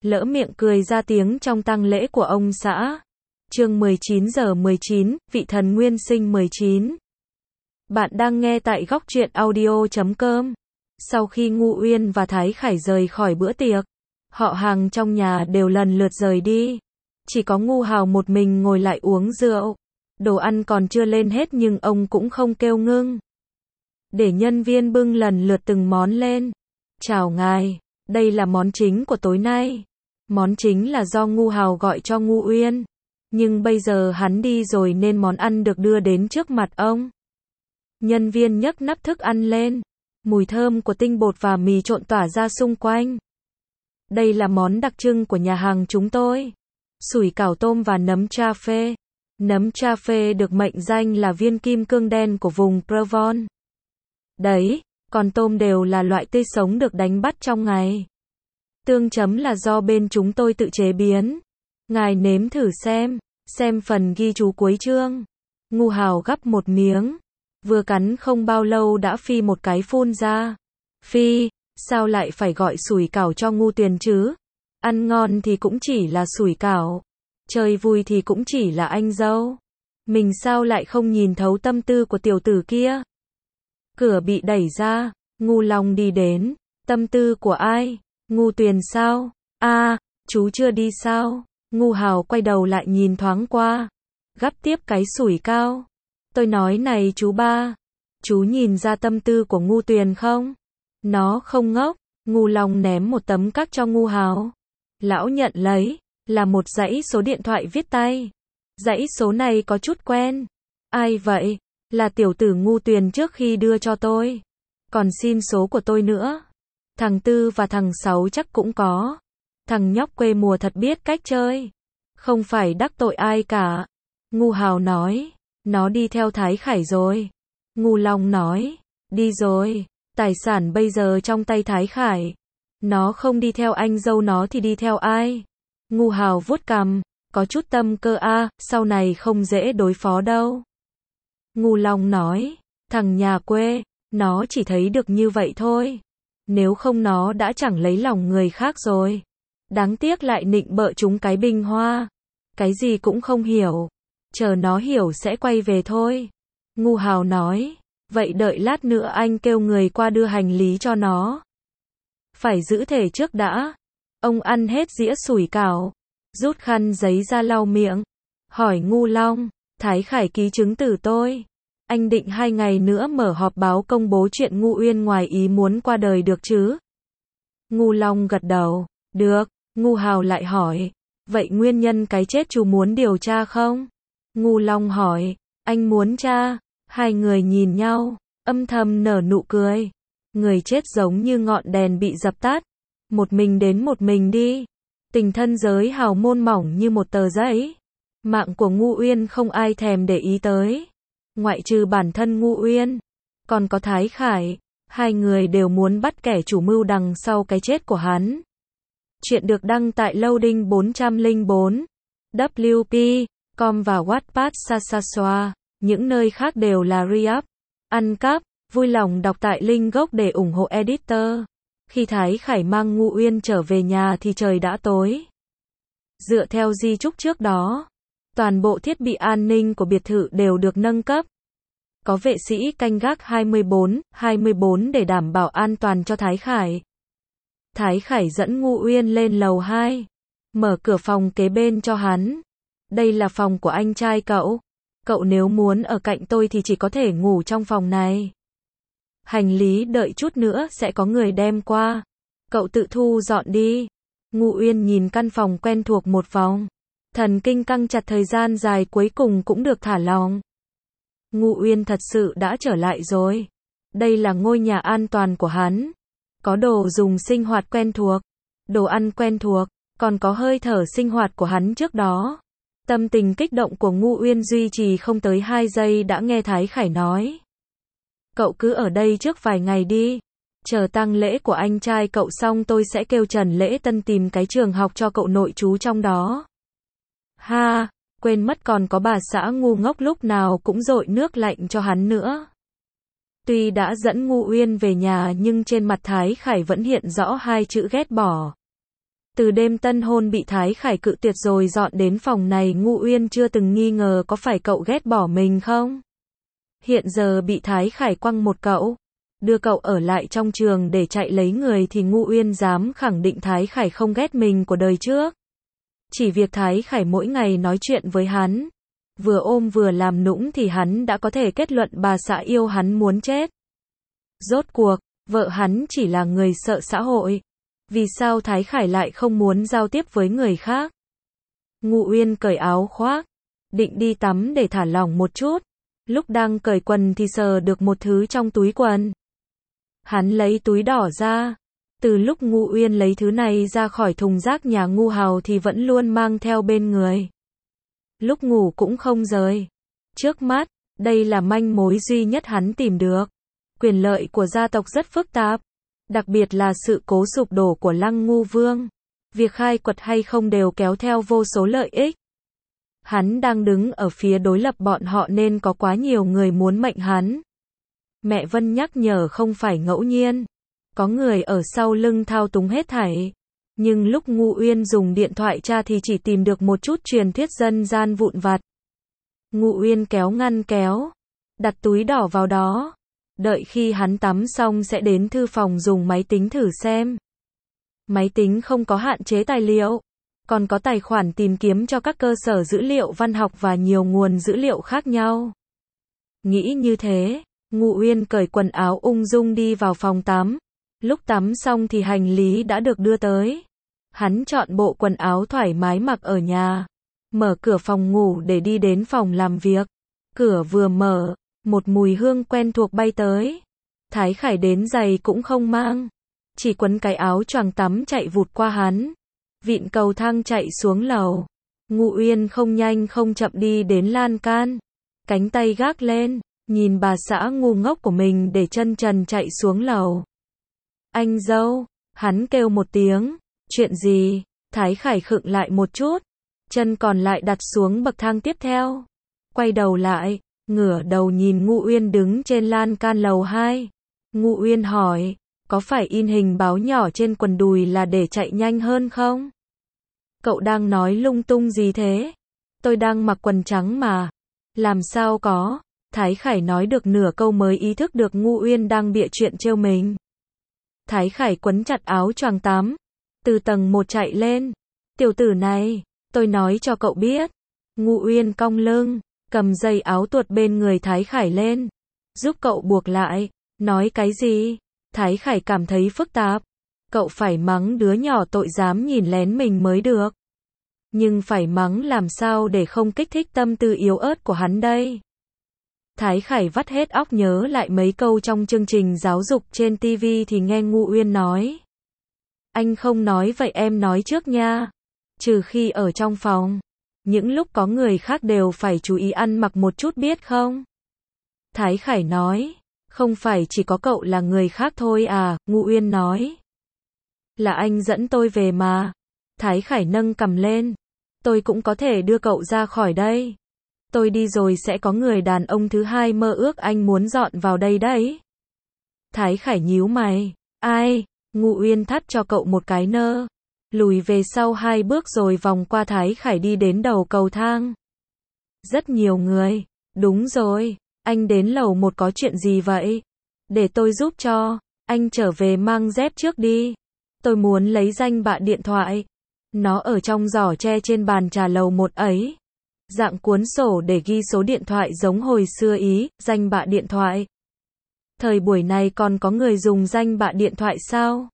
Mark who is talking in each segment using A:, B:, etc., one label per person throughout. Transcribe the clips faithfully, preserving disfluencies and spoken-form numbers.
A: lỡ miệng cười ra tiếng trong tang lễ của ông xã. Chương mười chín giờ mười chín, vị thần nguyên sinh mười chín. Bạn đang nghe tại góc truyện audio chấm com. Sau khi Ngô Uyên và Thái Khải rời khỏi bữa tiệc, họ hàng trong nhà đều lần lượt rời đi. Chỉ có Ngô Hào một mình ngồi lại uống rượu. Đồ ăn còn chưa lên hết nhưng ông cũng không kêu ngưng. Để nhân viên bưng lần lượt từng món lên. Chào ngài, đây là món chính của tối nay. Món chính là do Ngô Hào gọi cho Ngô Uyên. Nhưng bây giờ hắn đi rồi nên món ăn được đưa đến trước mặt ông. Nhân viên nhấc nắp thức ăn lên. Mùi thơm của tinh bột và mì trộn tỏa ra xung quanh. Đây là món đặc trưng của nhà hàng chúng tôi. Sủi cảo tôm và nấm tra phê. Nấm tra phê được mệnh danh là viên kim cương đen của vùng Provence. Đấy, còn tôm đều là loại tươi sống được đánh bắt trong ngày. Tương chấm là do bên chúng tôi tự chế biến. Ngài nếm thử xem, xem phần ghi chú cuối chương. Ngô Hào gắp một miếng, vừa cắn không bao lâu đã phi một cái phun ra. Phi, sao lại phải gọi sủi cảo cho Ngô Tuyền chứ? Ăn ngon thì cũng chỉ là sủi cảo, chơi vui thì cũng chỉ là anh dâu. Mình sao lại không nhìn thấu tâm tư của tiểu tử kia? Cửa bị đẩy ra, Ngô Long đi đến. Tâm tư của ai? Ngô Tuyền sao? A, à, chú chưa đi sao? Ngô Hào quay đầu lại nhìn thoáng qua, gắp tiếp cái sủi cảo. Tôi nói này chú ba, chú nhìn ra tâm tư của Ngô Tuyền không? Nó không ngốc. Ngô Long ném một tấm cắc cho Ngô Hào. Lão nhận lấy, là một dãy số điện thoại viết tay. Dãy số này có chút quen. Ai vậy? Là tiểu tử Ngô Tuyền trước khi đưa cho tôi. Còn xin số của tôi nữa. Thằng Tư và thằng Sáu chắc cũng có. Thằng nhóc quê mùa thật biết cách chơi. Không phải đắc tội ai cả. Ngô Hào nói. Nó đi theo Thái Khải rồi. Ngô Long nói. Đi rồi. Tài sản bây giờ trong tay Thái Khải. Nó không đi theo anh dâu nó thì đi theo ai? Ngô Hào vuốt cằm. Có chút tâm cơ a, à, sau này không dễ đối phó đâu. Ngô Long nói. Thằng nhà quê, nó chỉ thấy được như vậy thôi. Nếu không nó đã chẳng lấy lòng người khác rồi. Đáng tiếc lại nịnh bợ chúng cái bình hoa. Cái gì cũng không hiểu. Chờ nó hiểu sẽ quay về thôi. Ngô Hào nói. Vậy đợi lát nữa anh kêu người qua đưa hành lý cho nó. Phải giữ thể trước đã. Ông ăn hết dĩa sủi cảo, rút khăn giấy ra lau miệng. Hỏi Ngô Long. Thái Khải ký chứng từ tôi. Anh định hai ngày nữa mở họp báo công bố chuyện Ngô Uyên ngoài ý muốn qua đời được chứ? Ngô Long gật đầu. Được. Ngô Hào lại hỏi. Vậy nguyên nhân cái chết chú muốn điều tra không? Ngô Long hỏi. Anh muốn tra. Hai người nhìn nhau, âm thầm nở nụ cười. Người chết giống như ngọn đèn bị dập tắt. Một mình đến một mình đi. Tình thân giới hào môn mỏng như một tờ giấy. Mạng của Ngô Uyên không ai thèm để ý tới. Ngoại trừ bản thân Ngô Uyên, còn có Thái Khải. Hai người đều muốn bắt kẻ chủ mưu đằng sau cái chết của hắn. Chuyện được đăng tại Loading bốn không bốn, W P, com và Wattpad Saskatchewan. Những nơi khác đều là re-up, ăn cắp. Vui lòng đọc tại link gốc để ủng hộ editor. Khi Thái Khải mang Ngô Uyên trở về nhà thì trời đã tối. Dựa theo di chúc trước đó, toàn bộ thiết bị an ninh của biệt thự đều được nâng cấp. Có vệ sĩ canh gác hai mươi bốn trên hai mươi bốn để đảm bảo an toàn cho Thái Khải. Thái Khải dẫn Ngô Uyên lên lầu hai, mở cửa phòng kế bên cho hắn. Đây là phòng của anh trai cậu. Cậu nếu muốn ở cạnh tôi thì chỉ có thể ngủ trong phòng này. Hành lý đợi chút nữa sẽ có người đem qua. Cậu tự thu dọn đi. Ngô Uyên nhìn căn phòng quen thuộc một vòng. Thần kinh căng chặt thời gian dài cuối cùng cũng được thả lỏng. Ngô Uyên thật sự đã trở lại rồi. Đây là ngôi nhà an toàn của hắn. Có đồ dùng sinh hoạt quen thuộc, đồ ăn quen thuộc, còn có hơi thở sinh hoạt của hắn trước đó. Tâm tình kích động của Ngô Uyên duy trì không tới hai giây đã nghe Thái Khải nói. Cậu cứ ở đây trước vài ngày đi. Chờ tang lễ của anh trai cậu xong tôi sẽ kêu Trần Lễ Tân tìm cái trường học cho cậu nội trú trong đó. Ha, quên mất còn có bà xã ngu ngốc lúc nào cũng dội nước lạnh cho hắn nữa. Tuy đã dẫn Ngô Uyên về nhà nhưng trên mặt Thái Khải vẫn hiện rõ hai chữ ghét bỏ. Từ đêm tân hôn bị Thái Khải cự tuyệt rồi dọn đến phòng này, Ngụ Uyên chưa từng nghi ngờ có phải cậu ghét bỏ mình không? Hiện giờ bị Thái Khải quăng một cậu, đưa cậu ở lại trong trường để chạy lấy người thì Ngụ Uyên dám khẳng định Thái Khải không ghét mình của đời trước. Chỉ việc Thái Khải mỗi ngày nói chuyện với hắn, vừa ôm vừa làm nũng thì hắn đã có thể kết luận bà xã yêu hắn muốn chết. Rốt cuộc, vợ hắn chỉ là người sợ xã hội. Vì sao Thái Khải lại không muốn giao tiếp với người khác? Ngụ Uyên cởi áo khoác, định đi tắm để thả lỏng một chút. Lúc đang cởi quần thì sờ được một thứ trong túi quần. Hắn lấy túi đỏ ra. Từ lúc Ngụ Uyên lấy thứ này ra khỏi thùng rác nhà Ngụ Hào thì vẫn luôn mang theo bên người. Lúc ngủ cũng không rời. Trước mắt, đây là manh mối duy nhất hắn tìm được. Quyền lợi của gia tộc rất phức tạp. Đặc biệt là sự cố sụp đổ của Lăng Ngu Vương. Việc khai quật hay không đều kéo theo vô số lợi ích. Hắn đang đứng ở phía đối lập bọn họ nên có quá nhiều người muốn mệnh hắn. Mẹ Vân nhắc nhở không phải ngẫu nhiên. Có người ở sau lưng thao túng hết thảy. Nhưng lúc Ngụ Uyên dùng điện thoại tra thì chỉ tìm được một chút truyền thuyết dân gian vụn vặt. Ngụ Uyên kéo ngăn kéo, đặt túi đỏ vào đó. Đợi khi hắn tắm xong sẽ đến thư phòng dùng máy tính thử xem. Máy tính không có hạn chế tài liệu, còn có tài khoản tìm kiếm cho các cơ sở dữ liệu văn học và nhiều nguồn dữ liệu khác nhau. Nghĩ như thế, Ngụ Uyên cởi quần áo ung dung đi vào phòng tắm. Lúc tắm xong thì hành lý đã được đưa tới. Hắn chọn bộ quần áo thoải mái mặc ở nhà, mở cửa phòng ngủ để đi đến phòng làm việc. Cửa vừa mở, một mùi hương quen thuộc bay tới. Thái Khải đến giày cũng không mang, chỉ quấn cái áo choàng tắm chạy vụt qua hắn, vịn cầu thang chạy xuống lầu. Ngụ Uyên không nhanh không chậm đi đến lan can, cánh tay gác lên, nhìn bà xã ngu ngốc của mình để chân trần chạy xuống lầu. Anh dâu, hắn kêu một tiếng. Chuyện gì? Thái Khải khựng lại một chút, chân còn lại đặt xuống bậc thang tiếp theo. Quay đầu lại, ngửa đầu nhìn Ngụ Uyên đứng trên lan can lầu hai. Ngụ Uyên hỏi, có phải in hình báo nhỏ trên quần đùi là để chạy nhanh hơn không? Cậu đang nói lung tung gì thế? Tôi đang mặc quần trắng mà. Làm sao có? Thái Khải nói được nửa câu mới ý thức được Ngụ Uyên đang bịa chuyện trêu mình. Thái Khải quấn chặt áo choàng tắm, từ tầng một chạy lên. Tiểu tử này, tôi nói cho cậu biết. Ngụ Uyên cong lưng, cầm dây áo tuột bên người Thái Khải lên, giúp cậu buộc lại. Nói cái gì? Thái Khải cảm thấy phức tạp. Cậu phải mắng đứa nhỏ tội dám nhìn lén mình mới được. Nhưng phải mắng làm sao để không kích thích tâm tư yếu ớt của hắn đây? Thái Khải vắt hết óc nhớ lại mấy câu trong chương trình giáo dục trên ti vi thì nghe Ngụ Uyên nói. Anh không nói vậy em nói trước nha. Trừ khi ở trong phòng. Những lúc có người khác đều phải chú ý ăn mặc một chút biết không? Thái Khải nói. Không phải chỉ có cậu là người khác thôi à, Ngụ Uyên nói. Là anh dẫn tôi về mà. Thái Khải nâng cằm lên. Tôi cũng có thể đưa cậu ra khỏi đây. Tôi đi rồi sẽ có người đàn ông thứ hai mơ ước anh muốn dọn vào đây đấy. Thái Khải nhíu mày. Ai? Ngụ Uyên thắt cho cậu một cái nơ. Lùi về sau hai bước rồi vòng qua Thái Khải đi đến đầu cầu thang. Rất nhiều người. Đúng rồi. Anh đến lầu một có chuyện gì vậy? Để tôi giúp cho. Anh trở về mang dép trước đi. Tôi muốn lấy danh bạ điện thoại. Nó ở trong giỏ tre trên bàn trà lầu một ấy. Dạng cuốn sổ để ghi số điện thoại giống hồi xưa ý, danh bạ điện thoại. Thời buổi này còn có người dùng danh bạ điện thoại sao?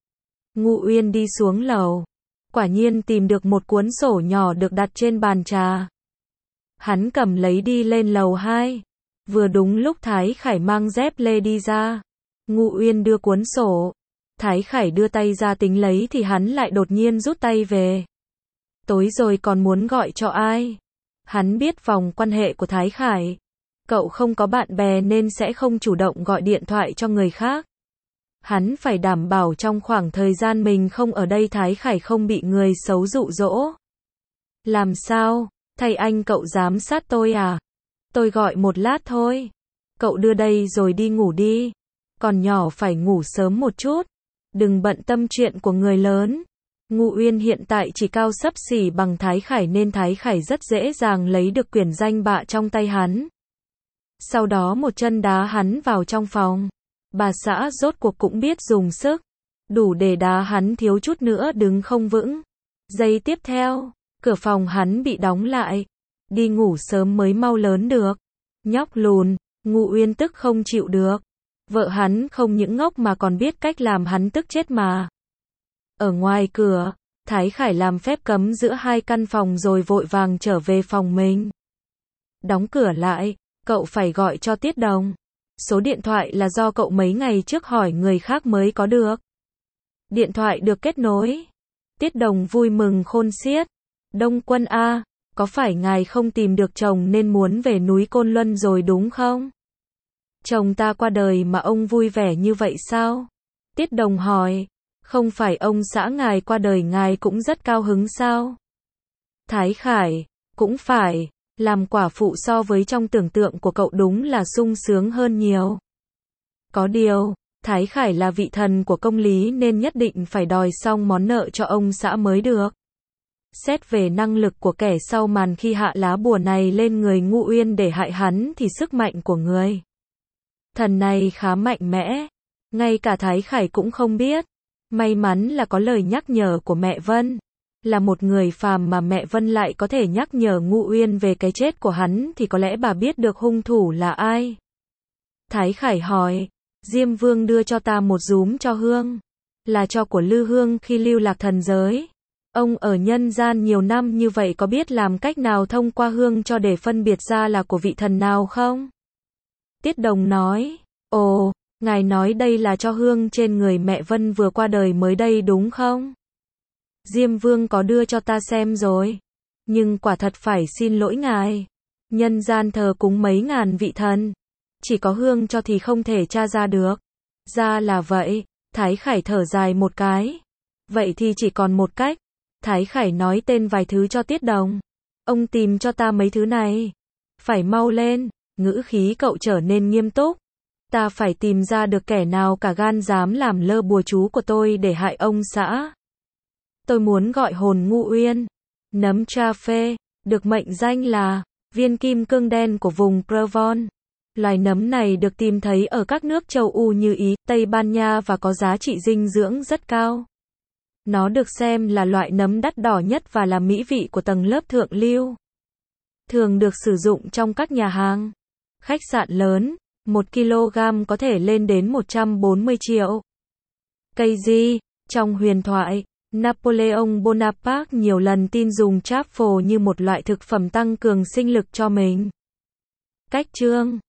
A: Ngụ Uyên đi xuống lầu. Quả nhiên tìm được một cuốn sổ nhỏ được đặt trên bàn trà. Hắn cầm lấy đi lên lầu hai. Vừa đúng lúc Thái Khải mang dép lê đi ra. Ngụ Uyên đưa cuốn sổ. Thái Khải đưa tay ra tính lấy thì hắn lại đột nhiên rút tay về. Tối rồi còn muốn gọi cho ai? Hắn biết vòng quan hệ của Thái Khải. Cậu không có bạn bè nên sẽ không chủ động gọi điện thoại cho người khác. Hắn phải đảm bảo trong khoảng thời gian mình không ở đây Thái Khải không bị người xấu dụ dỗ. Làm sao? Thầy anh cậu giám sát tôi à? Tôi gọi một lát thôi. Cậu đưa đây rồi đi ngủ đi. Còn nhỏ phải ngủ sớm một chút. Đừng bận tâm chuyện của người lớn. Ngụ Uyên hiện tại chỉ cao xấp xỉ bằng Thái Khải nên Thái Khải rất dễ dàng lấy được quyền danh bạ trong tay hắn. Sau đó một chân đá hắn vào trong phòng. Bà xã rốt cuộc cũng biết dùng sức, đủ để đá hắn thiếu chút nữa đứng không vững. Giây tiếp theo, cửa phòng hắn bị đóng lại. Đi ngủ sớm mới mau lớn được. Nhóc lùn, Ngụ Uyên tức không chịu được. Vợ hắn không những ngốc mà còn biết cách làm hắn tức chết mà. Ở ngoài cửa, Thái Khải làm phép cấm giữa hai căn phòng rồi vội vàng trở về phòng mình. Đóng cửa lại, cậu phải gọi cho Tiết Đồng. Số điện thoại là do cậu mấy ngày trước hỏi người khác mới có được. Điện thoại được kết nối. Tiết Đồng vui mừng khôn xiết. Đông Quân a, có phải ngài không tìm được chồng nên muốn về núi Côn Luân rồi đúng không? Chồng ta qua đời mà ông vui vẻ như vậy sao? Tiết Đồng hỏi. Không phải ông xã ngài qua đời ngài cũng rất cao hứng sao? Thái Khải, cũng phải, làm quả phụ so với trong tưởng tượng của cậu đúng là sung sướng hơn nhiều. Có điều, Thái Khải là vị thần của công lý nên nhất định phải đòi xong món nợ cho ông xã mới được. Xét về năng lực của kẻ sau màn khi hạ lá bùa này lên người Ngụ Uyên để hại hắn thì sức mạnh của người thần này khá mạnh mẽ. Ngay cả Thái Khải cũng không biết. May mắn là có lời nhắc nhở của mẹ Vân. Là một người phàm mà mẹ Vân lại có thể nhắc nhở Ngụ Uyên về cái chết của hắn thì có lẽ bà biết được hung thủ là ai. Thái Khải hỏi, Diêm Vương đưa cho ta một rúm cho hương. Là cho của Lư Hương khi lưu lạc thần giới. Ông ở nhân gian nhiều năm như vậy có biết làm cách nào thông qua hương cho để phân biệt ra là của vị thần nào không? Tiết Đồng nói, ồ, ngài nói đây là cho hương trên người mẹ Vân vừa qua đời mới đây đúng không? Diêm Vương có đưa cho ta xem rồi. Nhưng quả thật phải xin lỗi ngài. Nhân gian thờ cúng mấy ngàn vị thần. Chỉ có hương cho thì không thể tra ra được. Ra là vậy, Thái Khải thở dài một cái. Vậy thì chỉ còn một cách. Thái Khải nói tên vài thứ cho Tiết Đồng. Ông tìm cho ta mấy thứ này. Phải mau lên, ngữ khí cậu trở nên nghiêm túc. Ta phải tìm ra được kẻ nào cả gan dám làm lơ bùa chú của tôi để hại ông xã. Tôi muốn gọi hồn Ngụ Uyên. Nấm tra phê, được mệnh danh là viên kim cương đen của vùng Provence. Loài nấm này được tìm thấy ở các nước châu Âu như Ý, Tây Ban Nha và có giá trị dinh dưỡng rất cao. Nó được xem là loại nấm đắt đỏ nhất và là mỹ vị của tầng lớp thượng lưu. Thường được sử dụng trong các nhà hàng, khách sạn lớn, một ki lô gam có thể lên đến một trăm bốn mươi triệu. Cây gì? Trong huyền thoại, Napoleon Bonaparte nhiều lần tin dùng truffle như một loại thực phẩm tăng cường sinh lực cho mình. Cách chương